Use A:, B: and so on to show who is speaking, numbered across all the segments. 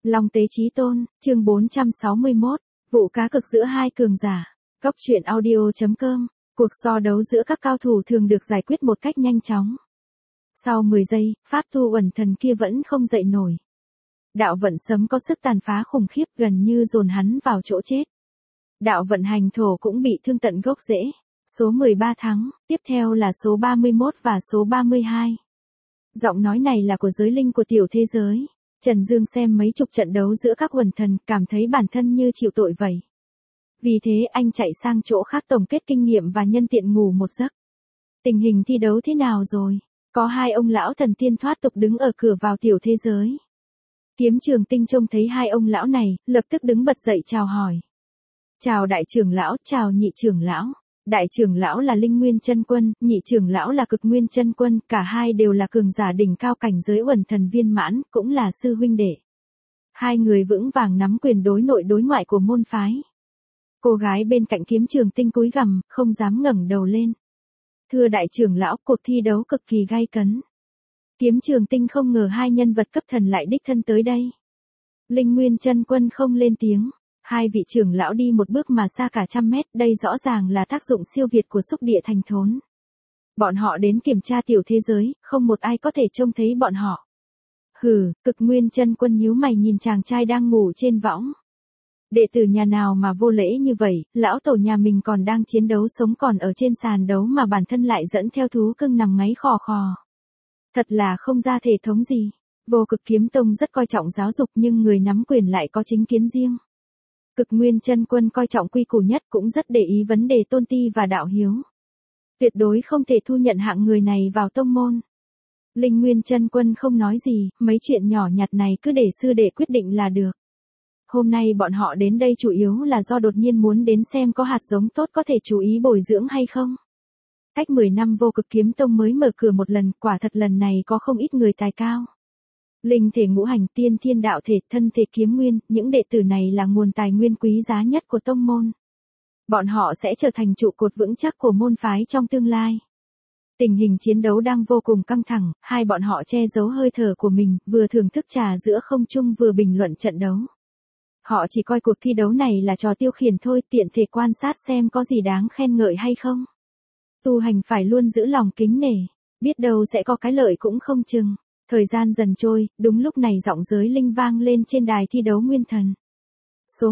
A: Long Tế Chí Tôn, chương 461, vụ cá cược giữa hai cường giả. Góc truyện audio.com, cuộc so đấu giữa các cao thủ thường được giải quyết một cách nhanh chóng. Sau 10 giây, pháp tu uẩn thần kia vẫn không dậy nổi. Đạo vận sấm có sức tàn phá khủng khiếp gần như dồn hắn vào chỗ chết. Đạo vận hành thổ cũng bị thương tận gốc rễ. Số 13 thắng, tiếp theo là số 31 và số 32. Giọng nói này là của giới linh của tiểu thế giới. Trần Dương xem mấy chục trận đấu giữa các uẩn thần, cảm thấy bản thân như chịu tội vậy. Vì thế anh chạy sang chỗ khác tổng kết kinh nghiệm và nhân tiện ngủ một giấc. Tình hình thi đấu thế nào rồi? Có hai ông lão thần tiên thoát tục đứng ở cửa vào tiểu thế giới. Kiếm Trường Tinh trông thấy hai ông lão này, lập tức đứng bật dậy chào hỏi. Chào đại trưởng lão, chào nhị trưởng lão. Đại trưởng lão là Linh Nguyên Chân Quân, nhị trưởng lão là Cực Nguyên Chân Quân, cả hai đều là cường giả đỉnh cao cảnh giới uẩn thần viên mãn, cũng là sư huynh đệ. Hai người vững vàng nắm quyền đối nội đối ngoại của môn phái. Cô gái bên cạnh Kiếm Trường Tinh cúi gằm, không dám ngẩng đầu lên. Thưa đại trưởng lão, cuộc thi đấu cực kỳ gay cấn. Kiếm Trường Tinh không ngờ hai nhân vật cấp thần lại đích thân tới đây. Linh Nguyên Chân Quân không lên tiếng. Hai vị trưởng lão đi một bước mà xa cả trăm mét, đây rõ ràng là tác dụng siêu việt của xúc địa thành thốn. Bọn họ đến kiểm tra tiểu thế giới, không một ai có thể trông thấy bọn họ. Hừ, Cực Nguyên Chân Quân nhíu mày nhìn chàng trai đang ngủ trên võng. Đệ tử nhà nào mà vô lễ như vậy, lão tổ nhà mình còn đang chiến đấu sống còn ở trên sàn đấu mà bản thân lại dẫn theo thú cưng nằm ngáy khò khò. Thật là không ra thể thống gì. Vô Cực Kiếm Tông rất coi trọng giáo dục nhưng người nắm quyền lại có chính kiến riêng. Cực Nguyên Chân Quân coi trọng quy củ nhất cũng rất để ý vấn đề tôn ti và đạo hiếu. Tuyệt đối không thể thu nhận hạng người này vào tông môn. Linh Nguyên Chân Quân không nói gì, mấy chuyện nhỏ nhặt này cứ để sư đệ quyết định là được. Hôm nay bọn họ đến đây chủ yếu là do đột nhiên muốn đến xem có hạt giống tốt có thể chú ý bồi dưỡng hay không. Cách 10 năm Vô Cực Kiếm Tông mới mở cửa một lần, quả thật lần này có không ít người tài cao. Linh thể ngũ hành, tiên thiên đạo thể, thân thể kiếm nguyên, những đệ tử này là nguồn tài nguyên quý giá nhất của tông môn. Bọn họ sẽ trở thành trụ cột vững chắc của môn phái trong tương lai. Tình hình chiến đấu đang vô cùng căng thẳng, hai bọn họ che giấu hơi thở của mình, vừa thưởng thức trà giữa không trung vừa bình luận trận đấu. Họ chỉ coi cuộc thi đấu này là trò tiêu khiển thôi, tiện thể quan sát xem có gì đáng khen ngợi hay không. Tu hành phải luôn giữ lòng kính nể, biết đâu sẽ có cái lợi cũng không chừng. Thời gian dần trôi, đúng lúc này giọng giới linh vang lên trên đài thi đấu nguyên thần. Số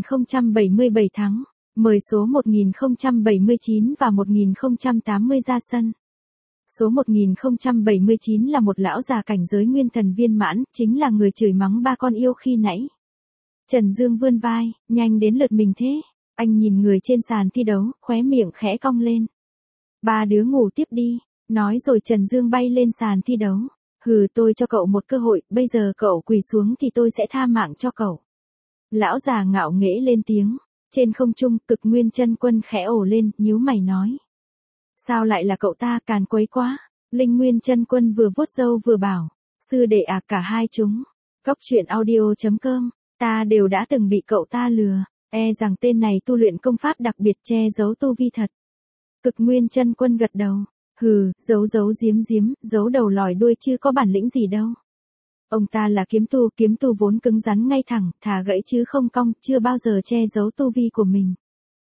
A: 1077 thắng, mời số 1079 và 1080 ra sân. Số 1079 là một lão già cảnh giới nguyên thần viên mãn, chính là người chửi mắng ba con yêu khi nãy. Trần Dương vươn vai, nhanh đến lượt mình thế. Anh nhìn người trên sàn thi đấu, khóe miệng khẽ cong lên. Ba đứa ngủ tiếp đi, nói rồi Trần Dương bay lên sàn thi đấu. Hừ, tôi cho cậu một cơ hội, bây giờ cậu quỳ xuống thì tôi sẽ tha mạng cho cậu. Lão già ngạo nghễ lên tiếng. Trên không trung, Cực Nguyên Chân Quân khẽ ồ lên, nhíu mày nói. Sao lại là cậu ta, càn quấy quá. Linh Nguyên Chân Quân vừa vuốt râu vừa bảo. Sư đệ à, cả hai chúng. Góc truyện audio.com, ta đều đã từng bị cậu ta lừa. E rằng tên này tu luyện công pháp đặc biệt che giấu tu vi thật. Cực Nguyên Chân Quân gật đầu. Hừ, giấu giếm, giấu đầu lòi đuôi chứ có bản lĩnh gì đâu. Ông ta là kiếm tu vốn cứng rắn ngay thẳng, thà gãy chứ không cong, chưa bao giờ che giấu tu vi của mình.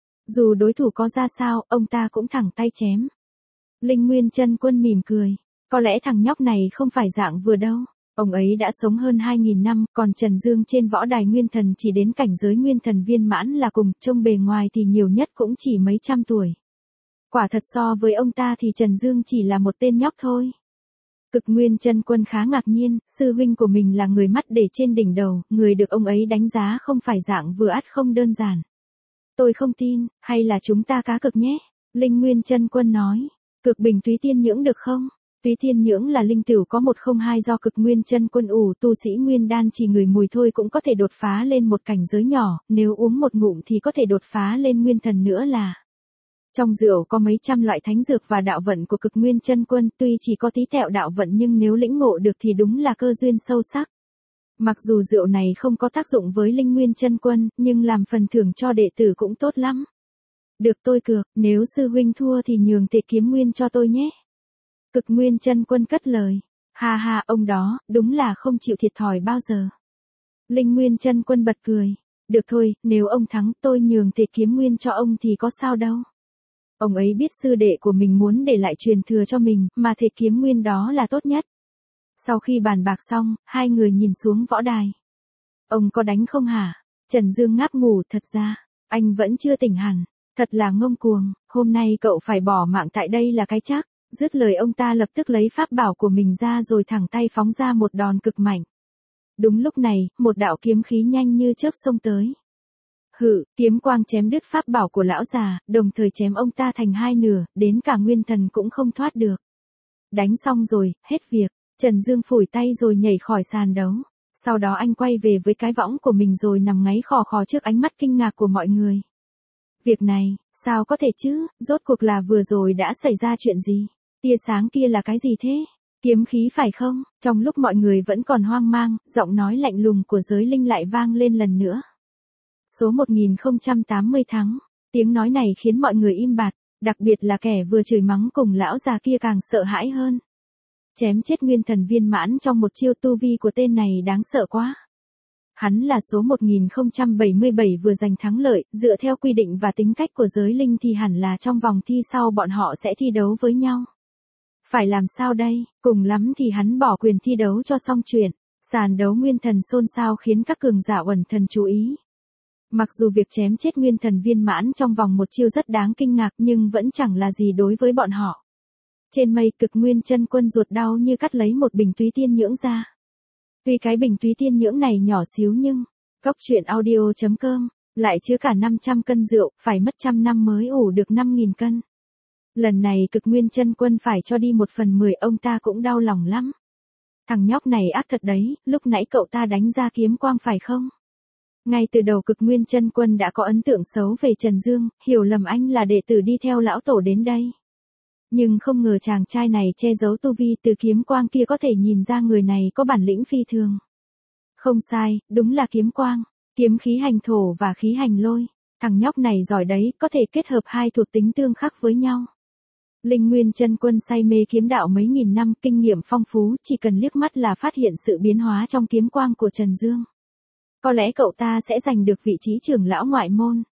A: Dù đối thủ có ra sao, ông ta cũng thẳng tay chém. Linh Nguyên Chân Quân mỉm cười, có lẽ thằng nhóc này không phải dạng vừa đâu. Ông ấy đã sống hơn 2000 năm, còn Trần Dương trên võ đài nguyên thần chỉ đến cảnh giới nguyên thần viên mãn là cùng, trông bề ngoài thì nhiều nhất cũng chỉ mấy trăm tuổi. Quả thật so với ông ta thì Trần Dương chỉ là một tên nhóc thôi. Cực Nguyên Chân Quân khá ngạc nhiên, sư huynh của mình là người mắt để trên đỉnh đầu, người được ông ấy đánh giá không phải dạng vừa ắt không đơn giản. Tôi không tin, hay là chúng ta cá cược nhé? Linh Nguyên Chân Quân nói, cực bình túy tiên nhưỡng được không? Túy tiên nhưỡng là linh tửu có 102 do Cực Nguyên Chân Quân ủ, tu sĩ nguyên đan chỉ ngửi mùi thôi cũng có thể đột phá lên một cảnh giới nhỏ, nếu uống một ngụm thì có thể đột phá lên nguyên thần nữa là. Trong rượu có mấy trăm loại thánh dược và đạo vận của Cực Nguyên Chân Quân, tuy chỉ có tí tẹo đạo vận nhưng nếu lĩnh ngộ được thì đúng là cơ duyên sâu sắc. Mặc dù rượu này không có tác dụng với Linh Nguyên Chân Quân, nhưng làm phần thưởng cho đệ tử cũng tốt lắm. Được, tôi cược, nếu sư huynh thua thì nhường Tề Kiếm Nguyên cho tôi nhé. Cực Nguyên Chân Quân cất lời. Ha ha, ông đó, đúng là không chịu thiệt thòi bao giờ. Linh Nguyên Chân Quân bật cười. Được thôi, nếu ông thắng tôi nhường Thể Kiếm Nguyên cho ông thì có sao đâu. Ông ấy biết sư đệ của mình muốn để lại truyền thừa cho mình, mà Thể Kiếm Nguyên đó là tốt nhất. Sau khi bàn bạc xong, hai người nhìn xuống võ đài. Ông có đánh không hả? Trần Dương ngáp ngủ, thật ra, anh vẫn chưa tỉnh hẳn. Thật là ngông cuồng, hôm nay cậu phải bỏ mạng tại đây là cái chắc. Dứt lời ông ta lập tức lấy pháp bảo của mình ra rồi thẳng tay phóng ra một đòn cực mạnh. Đúng lúc này, một đạo kiếm khí nhanh như chớp xông tới. Hự, kiếm quang chém đứt pháp bảo của lão già, đồng thời chém ông ta thành hai nửa, đến cả nguyên thần cũng không thoát được. Đánh xong rồi, hết việc, Trần Dương phủi tay rồi nhảy khỏi sàn đấu. Sau đó anh quay về với cái võng của mình rồi nằm ngáy khò khò trước ánh mắt kinh ngạc của mọi người. Việc này, sao có thể chứ, rốt cuộc là vừa rồi đã xảy ra chuyện gì? Tia sáng kia là cái gì thế? Kiếm khí phải không? Trong lúc mọi người vẫn còn hoang mang, giọng nói lạnh lùng của giới linh lại vang lên lần nữa. Số 1080 thắng. Tiếng nói này khiến mọi người im bặt, đặc biệt là kẻ vừa chửi mắng cùng lão già kia càng sợ hãi hơn. Chém chết nguyên thần viên mãn trong một chiêu, tu vi của tên này đáng sợ quá. Hắn là số 1077 vừa giành thắng lợi, dựa theo quy định và tính cách của giới linh thì hẳn là trong vòng thi sau bọn họ sẽ thi đấu với nhau. Phải làm sao đây, cùng lắm thì hắn bỏ quyền thi đấu cho xong chuyện. Sàn đấu nguyên thần xôn xao khiến các cường giả uẩn thần chú ý. Mặc dù việc chém chết nguyên thần viên mãn trong vòng một chiêu rất đáng kinh ngạc nhưng vẫn chẳng là gì đối với bọn họ. Trên mây Cực Nguyên Chân Quân ruột đau như cắt lấy một bình túy tiên nhưỡng ra. Tuy cái bình túy tiên nhưỡng này nhỏ xíu nhưng, Cốc Truyện Audio.com, lại chứa cả 500 cân rượu, phải mất 100 năm mới ủ được 5.000 cân. Lần này Cực Nguyên Chân Quân phải cho đi 1/10, ông ta cũng đau lòng lắm. Thằng nhóc này ác thật đấy, lúc nãy cậu ta đánh ra kiếm quang phải không? Ngay từ đầu Cực Nguyên Chân Quân đã có ấn tượng xấu về Trần Dương, hiểu lầm anh là đệ tử đi theo lão tổ đến đây. Nhưng không ngờ chàng trai này che giấu tu vi, từ kiếm quang kia có thể nhìn ra người này có bản lĩnh phi thường. Không sai, đúng là kiếm quang, kiếm khí hành thổ và khí hành lôi. Thằng nhóc này giỏi đấy, có thể kết hợp hai thuộc tính tương khắc với nhau. Linh Nguyên Chân Quân say mê kiếm đạo mấy nghìn năm, kinh nghiệm phong phú, chỉ cần liếc mắt là phát hiện sự biến hóa trong kiếm quang của Trần Dương. Có lẽ cậu ta sẽ giành được vị trí trưởng lão ngoại môn.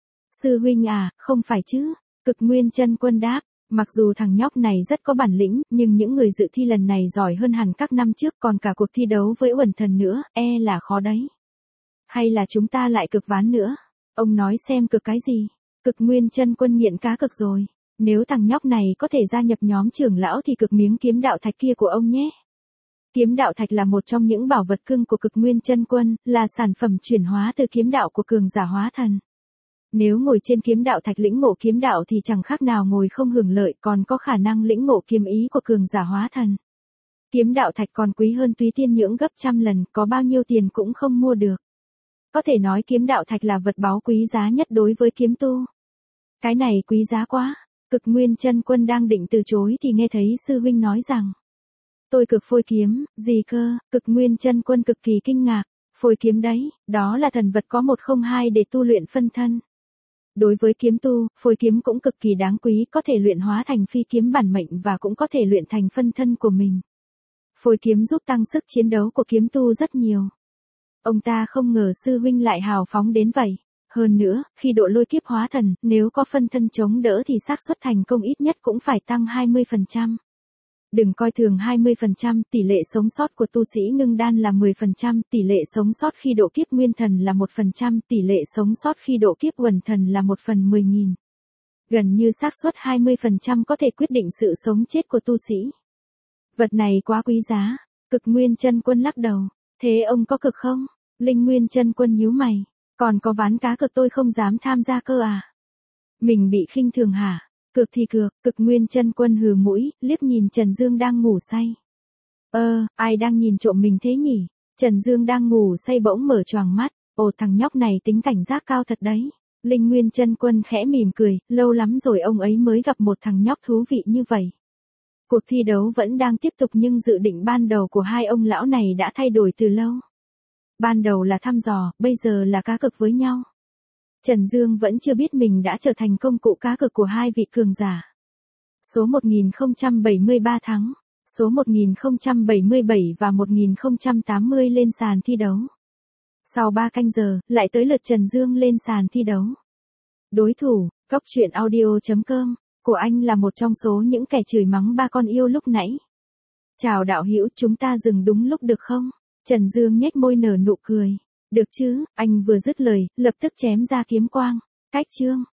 A: Sư huynh à, không phải chứ? Cực Nguyên Chân Quân đáp, mặc dù thằng nhóc này rất có bản lĩnh, nhưng những người dự thi lần này giỏi hơn hẳn các năm trước, còn cả cuộc thi đấu với uẩn thần nữa, là khó đấy. Hay là chúng ta lại cực ván nữa? Ông nói xem cực cái gì? Cực Nguyên Chân Quân nghiện cá cực rồi. Nếu thằng nhóc này có thể gia nhập nhóm trưởng lão thì cực miếng kiếm đạo thạch kia của ông nhé. Kiếm đạo thạch là một trong những bảo vật cưng của Cực Nguyên Chân Quân, là sản phẩm chuyển hóa từ kiếm đạo của cường giả hóa thần. Nếu ngồi trên kiếm đạo thạch lĩnh ngộ kiếm đạo thì chẳng khác nào ngồi không hưởng lợi, còn có khả năng lĩnh ngộ kiếm ý của cường giả hóa thần. Kiếm đạo thạch còn quý hơn túy tiên nhưỡng gấp trăm lần, có bao nhiêu tiền cũng không mua được. Có thể nói kiếm đạo thạch là vật báu quý giá nhất đối với kiếm tu. Cái này quý giá quá. Cực Nguyên Chân Quân đang định từ chối thì nghe thấy sư huynh nói rằng: Tôi cực phôi kiếm, gì cơ? Cực Nguyên Chân Quân cực kỳ kinh ngạc. Phôi kiếm đấy, đó là thần vật có 102 để tu luyện phân thân. Đối với kiếm tu, phôi kiếm cũng cực kỳ đáng quý, có thể luyện hóa thành phi kiếm bản mệnh và cũng có thể luyện thành phân thân của mình. Phôi kiếm giúp tăng sức chiến đấu của kiếm tu rất nhiều. Ông ta không ngờ sư huynh lại hào phóng đến vậy. Hơn nữa, khi độ lôi kiếp hóa thần, nếu có phân thân chống đỡ thì xác suất thành công ít nhất cũng phải tăng 20%. Đừng coi thường 20%, tỷ lệ sống sót của tu sĩ ngưng đan là 10%, tỷ lệ sống sót khi độ kiếp nguyên thần là 1%, tỷ lệ sống sót khi độ kiếp uẩn thần là 1/10.000. Gần như xác suất 20% có thể quyết định sự sống chết của tu sĩ. Vật này quá quý giá. Cực Nguyên Chân Quân lắc đầu. Thế ông có cực không? Linh Nguyên Chân Quân nhíu mày. Còn có ván cá cược tôi không dám tham gia cơ à? Mình bị khinh thường hả? Cược thì cược. Cực Nguyên Chân Quân hừ mũi, liếc nhìn Trần Dương đang ngủ say. Ai đang nhìn trộm mình thế nhỉ? Trần Dương đang ngủ say bỗng mở choàng mắt. Ồ, thằng nhóc này tính cảnh giác cao thật đấy. Linh Nguyên Chân Quân khẽ mỉm cười, lâu lắm rồi ông ấy mới gặp một thằng nhóc thú vị như vậy. Cuộc thi đấu vẫn đang tiếp tục nhưng dự định ban đầu của hai ông lão này đã thay đổi từ lâu. Ban đầu là thăm dò, bây giờ là cá cược với nhau. Trần Dương vẫn chưa biết mình đã trở thành công cụ cá cược của hai vị cường giả. Số 1073 thắng, số 1077 và 1080 lên sàn thi đấu. Sau 3 canh giờ, lại tới lượt Trần Dương lên sàn thi đấu. Đối thủ, Cốc truyện audio.com, của anh là một trong số những kẻ chửi mắng ba con yêu lúc nãy. Chào đạo hữu, chúng ta dừng đúng lúc được không? Trần Dương nhếch môi nở nụ cười. Được chứ, anh vừa dứt lời, lập tức chém ra kiếm quang. Cách chương.